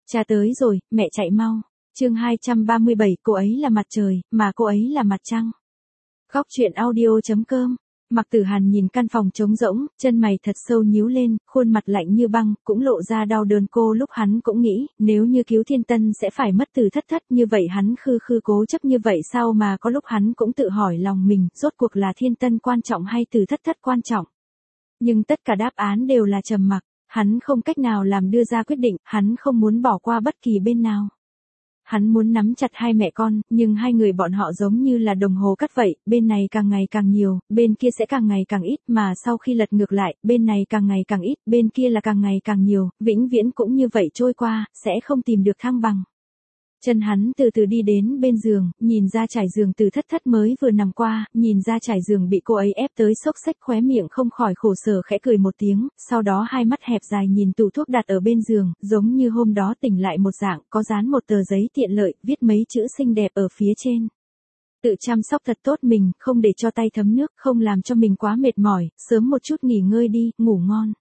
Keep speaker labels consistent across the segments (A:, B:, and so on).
A: Cha tới rồi, mẹ chạy mau. Chương 237, cô ấy là mặt trời, mà cô ấy là mặt trăng. Góc truyện audio.com. Mạc Tử Hàn nhìn căn phòng trống rỗng, chân mày thật sâu nhíu lên, khuôn mặt lạnh như băng, cũng lộ ra đau đớn. Cô lúc hắn cũng nghĩ, nếu như cứu Thiên Tân sẽ phải mất Từ Thất Thất, như vậy hắn khư cố chấp như vậy sao? Mà có lúc hắn cũng tự hỏi lòng mình, rốt cuộc là Thiên Tân quan trọng hay Từ Thất Thất quan trọng? Nhưng tất cả đáp án đều là trầm mặc, hắn không cách nào làm đưa ra quyết định, hắn không muốn bỏ qua bất kỳ bên nào. Hắn muốn nắm chặt hai mẹ con, nhưng hai người bọn họ giống như là đồng hồ cắt vậy, bên này càng ngày càng nhiều, bên kia sẽ càng ngày càng ít, mà sau khi lật ngược lại, bên này càng ngày càng ít, bên kia là càng ngày càng nhiều, vĩnh viễn cũng như vậy trôi qua, sẽ không tìm được thăng bằng. Chân hắn từ từ đi đến bên giường, nhìn ra trải giường Từ Thất Thất mới vừa nằm qua, nhìn ra trải giường bị cô ấy ép tới xốc xếch, khóe miệng không khỏi khổ sở khẽ cười một tiếng, sau đó hai mắt hẹp dài nhìn tủ thuốc đặt ở bên giường, giống như hôm đó tỉnh lại một dạng, có dán một tờ giấy tiện lợi, viết mấy chữ xinh đẹp ở phía trên. Tự chăm sóc thật tốt mình, không để cho tay thấm nước, không làm cho mình quá mệt mỏi, sớm một chút nghỉ ngơi đi, ngủ ngon.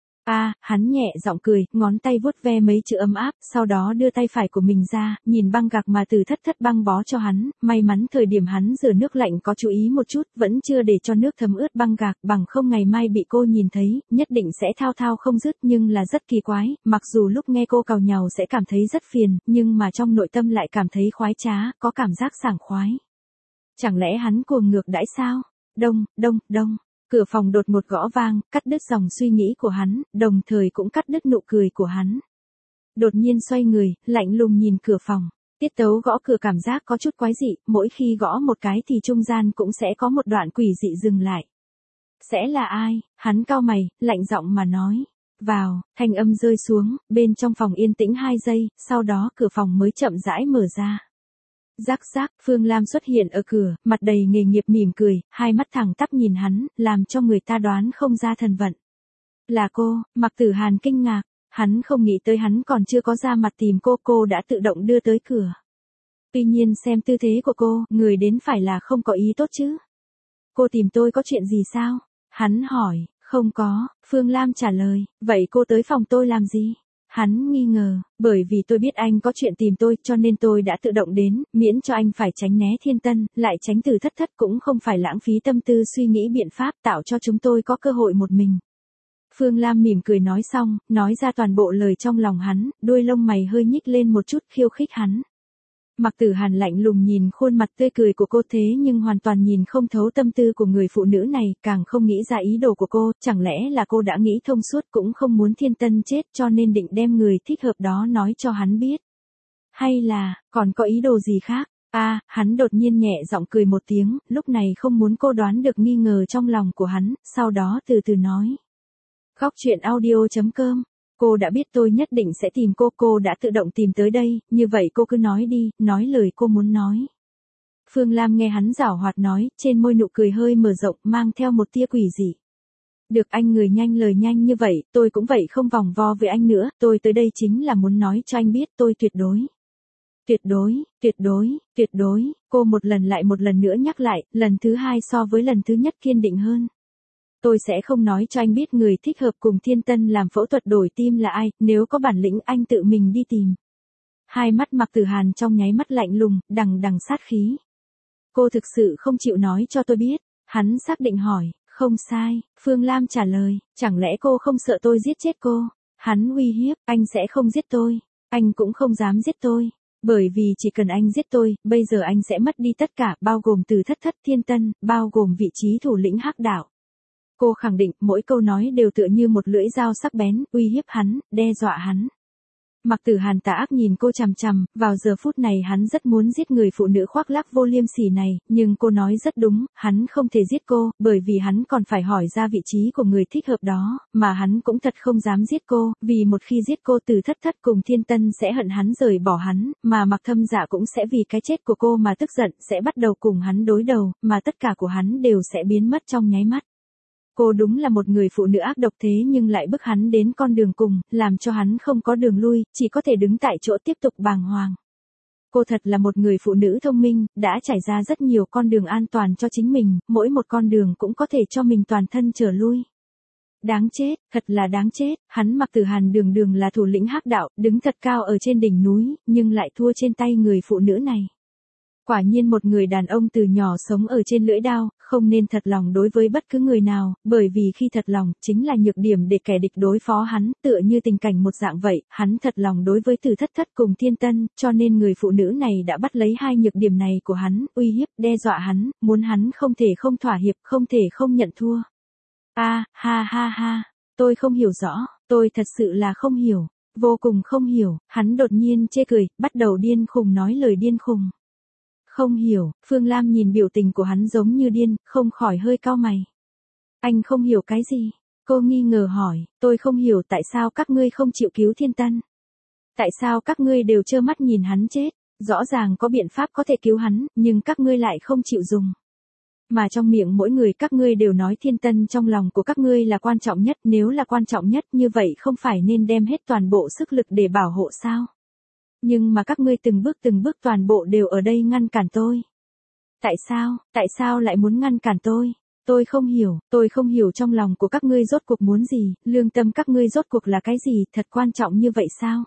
A: Hắn nhẹ giọng cười, ngón tay vuốt ve mấy chữ ấm áp, sau đó đưa tay phải của mình ra, nhìn băng gạc mà Từ Thất Thất băng bó cho hắn, may mắn thời điểm hắn rửa nước lạnh có chú ý một chút, vẫn chưa để cho nước thấm ướt băng gạc, bằng không ngày mai bị cô nhìn thấy, nhất định sẽ thao thao không dứt. Nhưng là rất kỳ quái, mặc dù lúc nghe cô càu nhàu sẽ cảm thấy rất phiền, nhưng mà trong nội tâm lại cảm thấy khoái trá, có cảm giác sảng khoái. Chẳng lẽ hắn cuồng ngược đãi sao? Đông, đông, đông. Cửa phòng đột ngột gõ vang, cắt đứt dòng suy nghĩ của hắn, đồng thời cũng cắt đứt nụ cười của hắn. Đột nhiên xoay người, lạnh lùng nhìn cửa phòng. Tiết tấu gõ cửa cảm giác có chút quái dị, mỗi khi gõ một cái thì trung gian cũng sẽ có một đoạn quỷ dị dừng lại. Sẽ là ai? Hắn cau mày, lạnh giọng mà nói. Vào, thanh âm rơi xuống, bên trong phòng yên tĩnh 2 giây, sau đó cửa phòng mới chậm rãi mở ra. Rắc rắc, Phương Lam xuất hiện ở cửa, mặt đầy nghề nghiệp mỉm cười, hai mắt thẳng tắp nhìn hắn, làm cho người ta đoán không ra thần vận. Là cô? Mạc Tử Hàn kinh ngạc, hắn không nghĩ tới hắn còn chưa có ra mặt tìm cô đã tự động đưa tới cửa. Tuy nhiên xem tư thế của cô, người đến phải là không có ý tốt chứ. Cô tìm tôi có chuyện gì sao? Hắn hỏi. Không có, Phương Lam trả lời, vậy cô tới phòng tôi làm gì? Hắn nghi ngờ, bởi vì tôi biết anh có chuyện tìm tôi cho nên tôi đã tự động đến, miễn cho anh phải tránh né Thiên Tân, lại tránh Từ Thất Thất, cũng không phải lãng phí tâm tư suy nghĩ biện pháp tạo cho chúng tôi có cơ hội một mình. Phương Lam mỉm cười nói xong, nói ra toàn bộ lời trong lòng hắn, đuôi lông mày hơi nhích lên một chút khiêu khích hắn. Mạc Tử Hàn lạnh lùng nhìn khuôn mặt tươi cười của cô thế nhưng hoàn toàn nhìn không thấu tâm tư của người phụ nữ này, càng không nghĩ ra ý đồ của cô, chẳng lẽ là cô đã nghĩ thông suốt cũng không muốn Thiên Tân chết cho nên định đem người thích hợp đó nói cho hắn biết. Hay là, còn có ý đồ gì khác? Hắn đột nhiên nhẹ giọng cười một tiếng, lúc này không muốn cô đoán được nghi ngờ trong lòng của hắn, sau đó từ từ nói. Góc truyện audio.com. Cô đã biết tôi nhất định sẽ tìm cô đã tự động tìm tới đây, như vậy cô cứ nói đi, nói lời cô muốn nói. Phương Lam nghe hắn giảo hoạt nói, trên môi nụ cười hơi mở rộng, mang theo một tia quỷ dị. Được anh người nhanh lời nhanh như vậy, tôi cũng vậy không vòng vo với anh nữa, tôi tới đây chính là muốn nói cho anh biết tôi tuyệt đối. Tuyệt đối, tuyệt đối, tuyệt đối, cô một lần lại một lần nữa nhắc lại, lần thứ 2 so với lần thứ nhất kiên định hơn. Tôi sẽ không nói cho anh biết người thích hợp cùng Thiên Tân làm phẫu thuật đổi tim là ai, nếu có bản lĩnh anh tự mình đi tìm. Hai mắt Mạc Tử Hàn trong nháy mắt lạnh lùng, đằng đằng sát khí. Cô thực sự không chịu nói cho tôi biết, hắn xác định hỏi, không sai, Phương Lam trả lời, chẳng lẽ cô không sợ tôi giết chết cô? Hắn uy hiếp, anh sẽ không giết tôi, anh cũng không dám giết tôi. Bởi vì chỉ cần anh giết tôi, bây giờ anh sẽ mất đi tất cả, bao gồm Từ Thất Thất, Thiên Tân, bao gồm vị trí thủ lĩnh Hắc Đạo. Cô khẳng định, mỗi câu nói đều tựa như một lưỡi dao sắc bén, uy hiếp hắn, đe dọa hắn. Mạc Tử Hàn tà ác nhìn cô chằm chằm, vào giờ phút này hắn rất muốn giết người phụ nữ khoác lác vô liêm sỉ này, nhưng cô nói rất đúng, hắn không thể giết cô, bởi vì hắn còn phải hỏi ra vị trí của người thích hợp đó, mà hắn cũng thật không dám giết cô, vì một khi giết cô Từ Thất Thất cùng Thiên Tân sẽ hận hắn rời bỏ hắn, mà Mạc Thâm Dạ cũng sẽ vì cái chết của cô mà tức giận, sẽ bắt đầu cùng hắn đối đầu, mà tất cả của hắn đều sẽ biến mất trong nháy mắt. Cô đúng là một người phụ nữ ác độc thế nhưng lại bức hắn đến con đường cùng, làm cho hắn không có đường lui, chỉ có thể đứng tại chỗ tiếp tục bàng hoàng. Cô thật là một người phụ nữ thông minh, đã trải ra rất nhiều con đường an toàn cho chính mình, mỗi một con đường cũng có thể cho mình toàn thân trở lui. Đáng chết, thật là đáng chết, hắn Mạc Tử Hàn đường đường là thủ lĩnh hắc đạo, đứng thật cao ở trên đỉnh núi, nhưng lại thua trên tay người phụ nữ này. Quả nhiên một người đàn ông từ nhỏ sống ở trên lưỡi đao, không nên thật lòng đối với bất cứ người nào, bởi vì khi thật lòng, chính là nhược điểm để kẻ địch đối phó hắn, tựa như tình cảnh một dạng vậy, hắn thật lòng đối với Từ Thất Thất cùng Thiên Tân, cho nên người phụ nữ này đã bắt lấy hai nhược điểm này của hắn, uy hiếp, đe dọa hắn, muốn hắn không thể không thỏa hiệp, không thể không nhận thua. Ha ha, tôi không hiểu rõ, tôi thật sự là không hiểu, vô cùng không hiểu, hắn đột nhiên chê cười, bắt đầu điên khùng nói lời điên khùng. Không hiểu, Phương Lam nhìn biểu tình của hắn giống như điên, không khỏi hơi cau mày. Anh không hiểu cái gì? Cô nghi ngờ hỏi, tôi không hiểu tại sao các ngươi không chịu cứu Thiên Tân. Tại sao các ngươi đều trơ mắt nhìn hắn chết, rõ ràng có biện pháp có thể cứu hắn, nhưng các ngươi lại không chịu dùng. Mà trong miệng mỗi người các ngươi đều nói Thiên Tân trong lòng của các ngươi là quan trọng nhất, nếu là quan trọng nhất như vậy không phải nên đem hết toàn bộ sức lực để bảo hộ sao? Nhưng mà các ngươi từng bước toàn bộ đều ở đây ngăn cản tôi. Tại sao lại muốn ngăn cản tôi? Tôi không hiểu trong lòng của các ngươi rốt cuộc muốn gì, lương tâm các ngươi rốt cuộc là cái gì, thật quan trọng như vậy sao?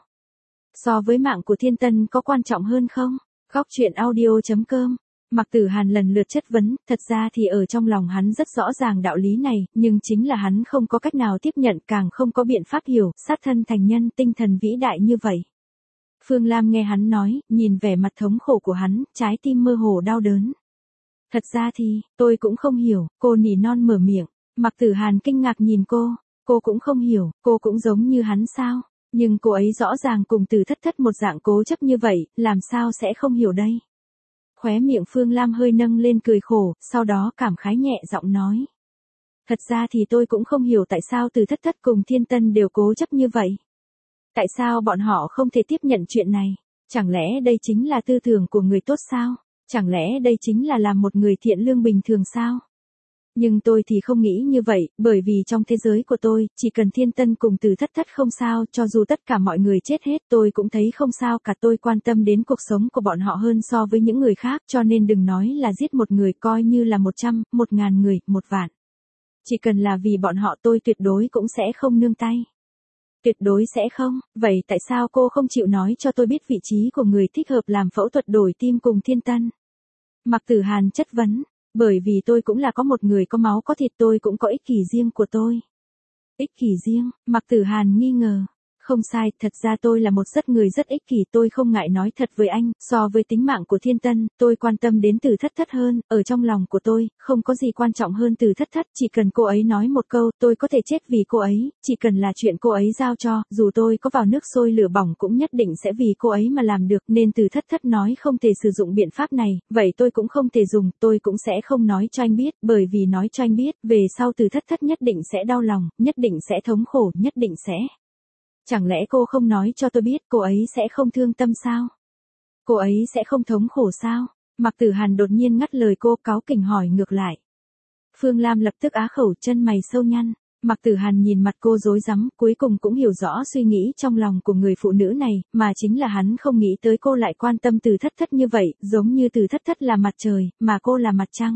A: So với mạng của Thiên Tân có quan trọng hơn không? Góc truyện audio.com. Mạc Tử Hàn lần lượt chất vấn, thật ra thì ở trong lòng hắn rất rõ ràng đạo lý này, nhưng chính là hắn không có cách nào tiếp nhận, càng không có biện pháp hiểu, sát thân thành nhân, tinh thần vĩ đại như vậy. Phương Lam nghe hắn nói, nhìn vẻ mặt thống khổ của hắn, trái tim mơ hồ đau đớn. Thật ra thì, tôi cũng không hiểu, cô nỉ non mở miệng. Mạc Tử Hàn kinh ngạc nhìn cô cũng không hiểu, cô cũng giống như hắn sao? Nhưng cô ấy rõ ràng cùng Từ Thất Thất một dạng cố chấp như vậy, làm sao sẽ không hiểu đây? Khóe miệng Phương Lam hơi nâng lên cười khổ, sau đó cảm khái nhẹ giọng nói. Thật ra thì tôi cũng không hiểu tại sao Từ Thất Thất cùng Thiên Tân đều cố chấp như vậy. Tại sao bọn họ không thể tiếp nhận chuyện này? Chẳng lẽ đây chính là tư tưởng của người tốt sao? Chẳng lẽ đây chính là làm một người thiện lương bình thường sao? Nhưng tôi thì không nghĩ như vậy, bởi vì trong thế giới của tôi, chỉ cần Thiên Tân cùng Từ Thất Thất không sao, cho dù tất cả mọi người chết hết tôi cũng thấy không sao cả, tôi quan tâm đến cuộc sống của bọn họ hơn so với những người khác, cho nên đừng nói là giết một người, coi như là 100, 1000 người, 1 vạn. Chỉ cần là vì bọn họ tôi tuyệt đối cũng sẽ không nương tay. Tuyệt đối sẽ không, vậy tại sao cô không chịu nói cho tôi biết vị trí của người thích hợp làm phẫu thuật đổi tim cùng Thiên Tân? Mạc Tử Hàn chất vấn, bởi vì tôi cũng là có một người có máu có thịt, tôi cũng có ích kỷ riêng của tôi. Ích kỷ riêng, Mạc Tử Hàn nghi ngờ. Không sai, thật ra tôi là một người rất ích kỷ, tôi không ngại nói thật với anh, so với tính mạng của Thiên Tân, tôi quan tâm đến Từ Thất Thất hơn, ở trong lòng của tôi, không có gì quan trọng hơn Từ Thất Thất, chỉ cần cô ấy nói một câu, tôi có thể chết vì cô ấy, chỉ cần là chuyện cô ấy giao cho, dù tôi có vào nước sôi lửa bỏng cũng nhất định sẽ vì cô ấy mà làm được, nên Từ Thất Thất nói không thể sử dụng biện pháp này, vậy tôi cũng không thể dùng, tôi cũng sẽ không nói cho anh biết, bởi vì nói cho anh biết, về sau Từ Thất Thất nhất định sẽ đau lòng, nhất định sẽ thống khổ, nhất định sẽ. Chẳng lẽ cô không nói cho tôi biết cô ấy sẽ không thương tâm sao? Cô ấy sẽ không thống khổ sao? Mạc Tử Hàn đột nhiên ngắt lời cô, cáu kỉnh hỏi ngược lại. Phương Lam lập tức á khẩu, chân mày sâu nhăn. Mạc Tử Hàn nhìn mặt cô rối rắm, cuối cùng cũng hiểu rõ suy nghĩ trong lòng của người phụ nữ này, mà chính là hắn không nghĩ tới cô lại quan tâm Từ Thất Thất như vậy, giống như Từ Thất Thất là mặt trời, mà cô là mặt trăng.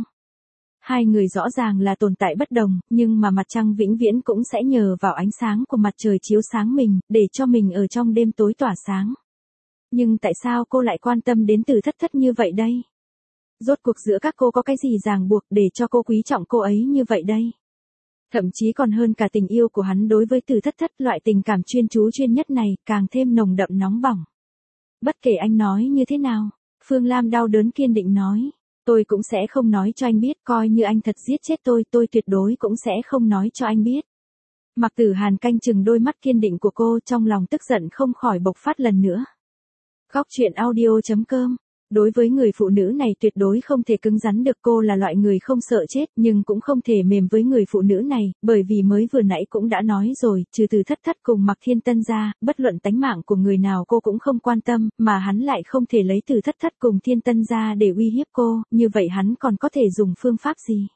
A: Hai người rõ ràng là tồn tại bất đồng, nhưng mà mặt trăng vĩnh viễn cũng sẽ nhờ vào ánh sáng của mặt trời chiếu sáng mình, để cho mình ở trong đêm tối tỏa sáng. Nhưng tại sao cô lại quan tâm đến Từ Thất Thất như vậy đây? Rốt cuộc giữa các cô có cái gì ràng buộc để cho cô quý trọng cô ấy như vậy đây? Thậm chí còn hơn cả tình yêu của hắn đối với Từ Thất Thất, loại tình cảm chuyên chú chuyên nhất này, càng thêm nồng đậm nóng bỏng. Bất kể anh nói như thế nào, Phương Lam đau đớn kiên định nói. Tôi cũng sẽ không nói cho anh biết, coi như anh thật giết chết tôi tuyệt đối cũng sẽ không nói cho anh biết. Mạc Tử Hàn canh chừng đôi mắt kiên định của cô, trong lòng tức giận không khỏi bộc phát lần nữa. Góc truyện audio.com. Đối với người phụ nữ này tuyệt đối không thể cứng rắn được, cô là loại người không sợ chết, nhưng cũng không thể mềm với người phụ nữ này, bởi vì mới vừa nãy cũng đã nói rồi, trừ Từ Thất Thất cùng Mạc Thiên Tân ra, bất luận tánh mạng của người nào cô cũng không quan tâm, mà hắn lại không thể lấy Từ Thất Thất cùng Thiên Tân ra để uy hiếp cô, như vậy hắn còn có thể dùng phương pháp gì?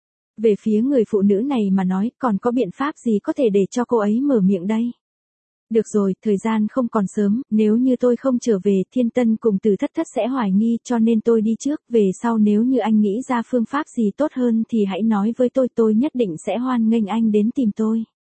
A: Về phía người phụ nữ này mà nói, còn có biện pháp gì có thể để cho cô ấy mở miệng đây? Được rồi, thời gian không còn sớm, nếu như tôi không trở về, Thiên Tân cùng Từ Thất Thất sẽ hoài nghi, cho nên tôi đi trước, về sau nếu như anh nghĩ ra phương pháp gì tốt hơn thì hãy nói với tôi nhất định sẽ hoan nghênh anh đến tìm tôi.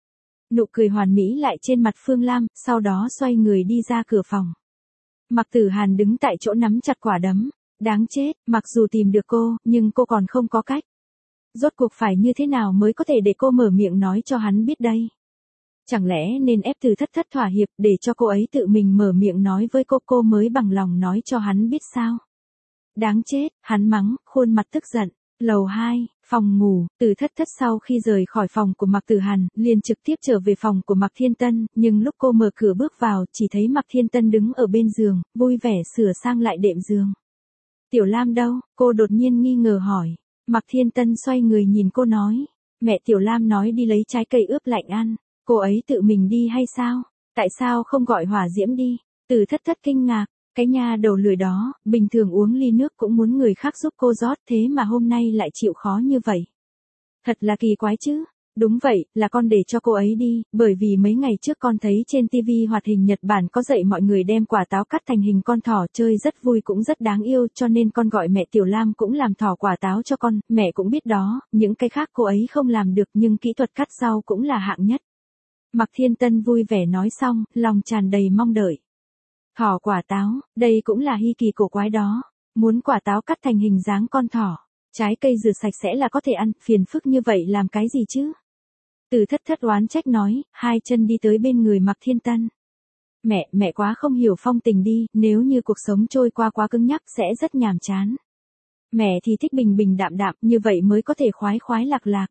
A: nụ cười hoàn mỹ lại trên mặt Phương Lam, sau đó xoay người đi ra cửa phòng. Mạc Tử Hàn đứng tại chỗ nắm chặt quả đấm. Đáng chết, mặc dù tìm được cô, nhưng cô còn không có cách. Rốt cuộc phải như thế nào mới có thể để cô mở miệng nói cho hắn biết đây? Chẳng lẽ nên ép Từ Thất Thất thỏa hiệp để cho cô ấy tự mình mở miệng nói với cô mới bằng lòng nói cho hắn biết sao? Đáng chết, hắn mắng, khuôn mặt tức giận. Lầu 2, phòng ngủ, Từ Thất Thất sau khi rời khỏi phòng của Mạc Tử Hàn, liền trực tiếp trở về phòng của Mạc Thiên Tân, nhưng lúc cô mở cửa bước vào, chỉ thấy Mạc Thiên Tân đứng ở bên giường, vui vẻ sửa sang lại đệm giường. Tiểu Lam đâu? Cô đột nhiên nghi ngờ hỏi. Mạc Thiên Tân xoay người nhìn cô nói. Mẹ Tiểu Lam nói đi lấy trái cây ướp lạnh ăn. Cô ấy tự mình đi hay sao? Tại sao không gọi Hỏa Diễm đi? Từ Thất Thất kinh ngạc. Cái nha đầu lười đó, bình thường uống ly nước cũng muốn người khác giúp cô rót, thế mà hôm nay lại chịu khó như vậy. Thật là kỳ quái chứ. Đúng vậy, là con để cho cô ấy đi, bởi vì mấy ngày trước con thấy trên TV hoạt hình Nhật Bản có dạy mọi người đem quả táo cắt thành hình con thỏ chơi rất vui cũng rất đáng yêu, cho nên con gọi mẹ Tiểu Lam cũng làm thỏ quả táo cho con, mẹ cũng biết đó, những cái khác cô ấy không làm được nhưng kỹ thuật cắt rau cũng là hạng nhất. Mạc Thiên Tân vui vẻ nói xong, lòng tràn đầy mong đợi. Thỏ quả táo, đây cũng là hi kỳ cổ quái đó, muốn quả táo cắt thành hình dáng con thỏ, trái cây rửa sạch sẽ là có thể ăn, phiền phức như vậy làm cái gì chứ? Từ Thất Thất oán trách nói, hai chân đi tới bên người Mạc Thiên Tân. Mẹ quá không hiểu phong tình đi, nếu như cuộc sống trôi qua quá cứng nhắc sẽ rất nhàm chán. Mẹ thì thích bình bình đạm đạm, như vậy mới có thể khoái khoái lạc lạc.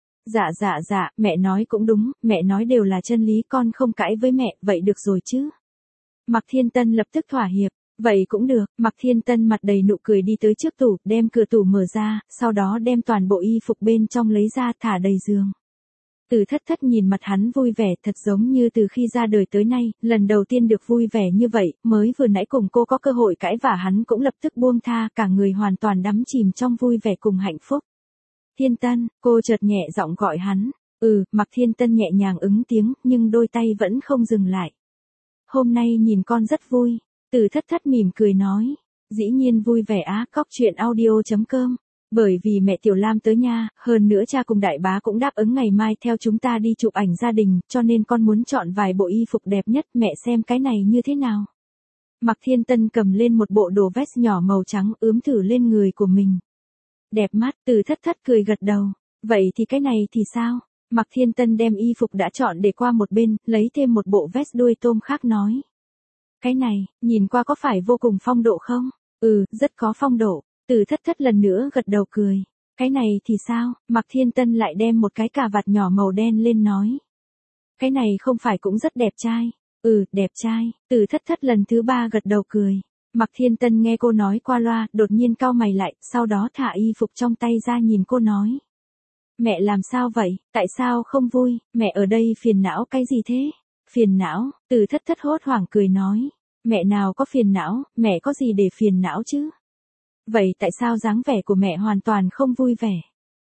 A: Dạ, mẹ nói cũng đúng, mẹ nói đều là chân lý, con không cãi với mẹ, vậy được rồi chứ. Mạc Thiên Tân lập tức thỏa hiệp, vậy cũng được, Mạc Thiên Tân mặt đầy nụ cười đi tới trước tủ, đem cửa tủ mở ra, sau đó đem toàn bộ y phục bên trong lấy ra thả đầy giường. Từ Thất Thất nhìn mặt hắn vui vẻ thật giống như từ khi ra đời tới nay, lần đầu tiên được vui vẻ như vậy, mới vừa nãy cùng cô có cơ hội cãi vả hắn cũng lập tức buông tha, cả người hoàn toàn đắm chìm trong vui vẻ cùng hạnh phúc. Thiên Tân, cô chợt nhẹ giọng gọi hắn, Mạc Thiên Tân nhẹ nhàng ứng tiếng, nhưng đôi tay vẫn không dừng lại. Hôm nay nhìn con rất vui, Từ Thất Thất mỉm cười nói, dĩ nhiên vui vẻ á, coctruyện.audio.com. Bởi vì mẹ Tiểu Lam tới nha, hơn nữa cha cùng đại bá cũng đáp ứng ngày mai theo chúng ta đi chụp ảnh gia đình, cho nên con muốn chọn vài bộ y phục đẹp nhất, mẹ xem cái này như thế nào. Mạc Thiên Tân cầm lên một bộ đồ vest nhỏ màu trắng ướm thử lên người của mình. Đẹp mắt, Từ Thất Thất cười gật đầu. Vậy thì cái này thì sao? Mạc Thiên Tân đem y phục đã chọn để qua một bên, lấy thêm một bộ vest đuôi tôm khác nói. Cái này, nhìn qua có phải vô cùng phong độ không? Rất có phong độ. Từ Thất Thất lần nữa gật đầu cười. Cái này thì sao? Mạc Thiên Tân lại đem một cái cà vạt nhỏ màu đen lên nói. Cái này không phải cũng rất đẹp trai. Đẹp trai. Từ Thất Thất lần thứ 3 gật đầu cười. Mạc Thiên Tân nghe cô nói qua loa, đột nhiên cau mày lại, sau đó thả y phục trong tay ra nhìn cô nói. Mẹ làm sao vậy? Tại sao không vui? Mẹ ở đây phiền não cái gì thế? Phiền não? Từ Thất Thất hốt hoảng cười nói. Mẹ nào có phiền não, mẹ có gì để phiền não chứ? Vậy tại sao dáng vẻ của mẹ hoàn toàn không vui vẻ?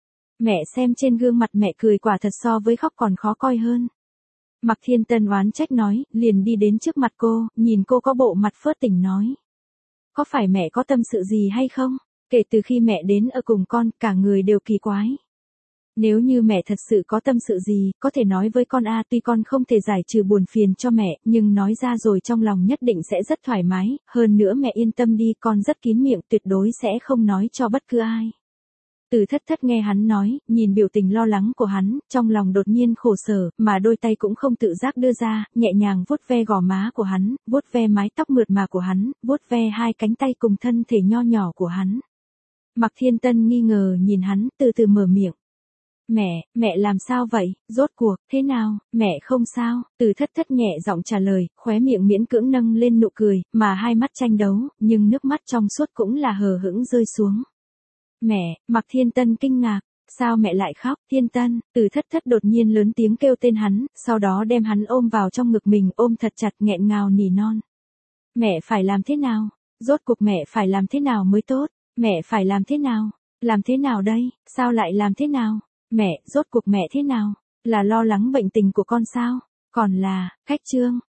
A: Mẹ xem trên gương mặt mẹ cười quả thật so với khóc còn khó coi hơn. Mạc Thiên Tân oán trách nói, liền đi đến trước mặt cô, nhìn cô có bộ mặt phớt tỉnh nói. Có phải mẹ có tâm sự gì hay không? Kể từ khi mẹ đến ở cùng con, cả người đều kỳ quái. Nếu như mẹ thật sự có tâm sự gì, có thể nói với con tuy con không thể giải trừ buồn phiền cho mẹ, nhưng nói ra rồi trong lòng nhất định sẽ rất thoải mái, hơn nữa mẹ yên tâm đi, con rất kín miệng, tuyệt đối sẽ không nói cho bất cứ ai. Từ Thất Thất nghe hắn nói, nhìn biểu tình lo lắng của hắn, trong lòng đột nhiên khổ sở, mà đôi tay cũng không tự giác đưa ra, nhẹ nhàng vuốt ve gò má của hắn, vuốt ve mái tóc mượt mà của hắn, vuốt ve hai cánh tay cùng thân thể nho nhỏ của hắn. Mạc Thiên Tân nghi ngờ nhìn hắn, từ từ mở miệng. Mẹ làm sao vậy, rốt cuộc, thế nào, mẹ không sao, Từ Thất Thất nhẹ giọng trả lời, khóe miệng miễn cưỡng nâng lên nụ cười, mà hai mắt tranh đấu, nhưng nước mắt trong suốt cũng là hờ hững rơi xuống. Mẹ, Mạc Thiên Tân kinh ngạc, sao mẹ lại khóc, Thiên Tân, Từ Thất Thất đột nhiên lớn tiếng kêu tên hắn, sau đó đem hắn ôm vào trong ngực mình, ôm thật chặt nghẹn ngào nỉ non. Mẹ phải làm thế nào, rốt cuộc mẹ phải làm thế nào mới tốt, mẹ phải làm thế nào đây, sao lại làm thế nào? Mẹ, rốt cuộc mẹ thế nào? Là lo lắng bệnh tình của con sao? Còn là, khách trương,